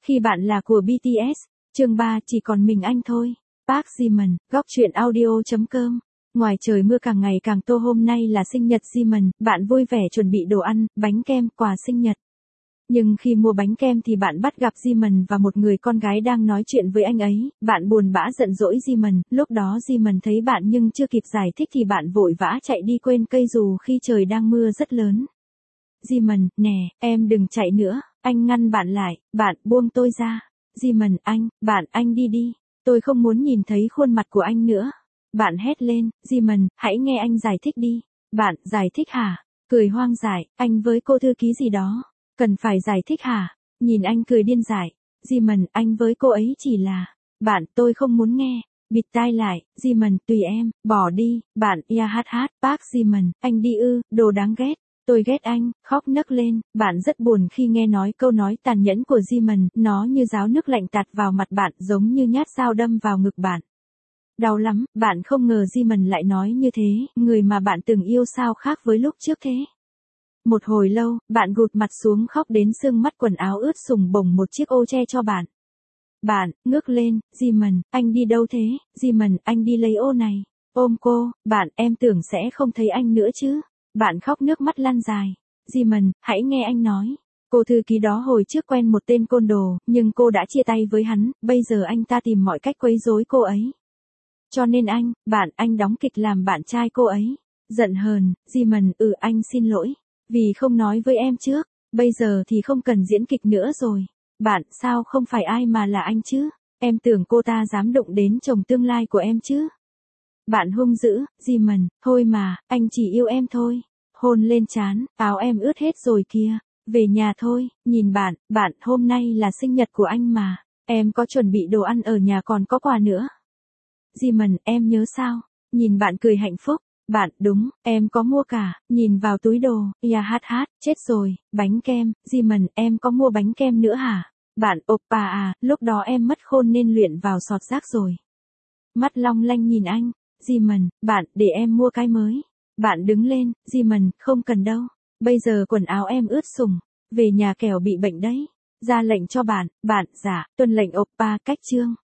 Khi bạn là của BTS, chương 3 chỉ còn mình anh thôi. Park Jimin, góc truyện audio.com. Ngoài trời mưa càng ngày càng to, hôm nay là sinh nhật Jimin, bạn vui vẻ chuẩn bị đồ ăn, bánh kem, quà sinh nhật. Nhưng khi mua bánh kem thì bạn bắt gặp Jimin và một người con gái đang nói chuyện với anh ấy, bạn buồn bã giận dỗi Jimin, lúc đó Jimin thấy bạn nhưng chưa kịp giải thích thì bạn vội vã chạy đi quên cây dù khi trời đang mưa rất lớn. Jimin, nè, em đừng chạy nữa, anh ngăn bạn lại, bạn buông tôi ra. Jimin, anh đi đi, tôi không muốn nhìn thấy khuôn mặt của anh nữa. Bạn hét lên, Jimin, hãy nghe anh giải thích đi. Bạn, giải thích hả? Cười hoang dại, anh với cô thư ký gì đó. Cần phải giải thích hả? Nhìn anh cười điên dại. Jimin, anh với cô ấy chỉ là. Bạn, tôi không muốn nghe. Bịt tai lại, Jimin, tùy em, bỏ đi. Bạn, Park Jimin, anh đi ư, đồ đáng ghét. Tôi ghét anh, khóc nấc lên, bạn rất buồn khi nghe nói câu nói tàn nhẫn của Jimin, nó như ráo nước lạnh tạt vào mặt bạn, giống như nhát dao đâm vào ngực bạn. Đau lắm, bạn không ngờ Jimin lại nói như thế, người mà bạn từng yêu sao khác với lúc trước thế. Một hồi lâu, bạn gục mặt xuống khóc đến sương mắt, quần áo ướt sũng bồng một chiếc ô che cho bạn. Bạn, ngước lên, Jimin, anh đi đâu thế? Jimin, anh đi lấy ô này. Ôm cô, bạn, em tưởng sẽ không thấy anh nữa chứ. Bạn khóc nước mắt lăn dài. Jimin, hãy nghe anh nói. Cô thư ký đó hồi trước quen một tên côn đồ, nhưng cô đã chia tay với hắn, bây giờ anh ta tìm mọi cách quấy rối cô ấy. Cho nên anh đóng kịch làm bạn trai cô ấy. Giận hờn, Jimin, anh xin lỗi. Vì không nói với em trước, bây giờ thì không cần diễn kịch nữa rồi. Bạn, sao không phải ai mà là anh chứ? Em tưởng cô ta dám đụng đến chồng tương lai của em chứ? Bạn hung dữ, Jimin, thôi mà, anh chỉ yêu em thôi. Hôn lên trán, áo em ướt hết rồi kìa. Về nhà thôi, nhìn bạn, hôm nay là sinh nhật của anh mà. Em có chuẩn bị đồ ăn ở nhà, còn có quà nữa. Jimin, em nhớ sao? Nhìn bạn cười hạnh phúc. Bạn, đúng, em có mua cả. Nhìn vào túi đồ, chết rồi, bánh kem. Jimin, em có mua bánh kem nữa hả? Bạn, oppa à, lúc đó em mất khôn nên luyện vào sọt rác rồi. Mắt long lanh nhìn anh. Jimin, bạn, để em mua cái mới. Bạn đứng lên, Jimin, không cần đâu. Bây giờ quần áo em ướt sũng, về nhà kẻo bị bệnh đấy. Ra lệnh cho bạn, dạ, tuân lệnh oppa, cách chương.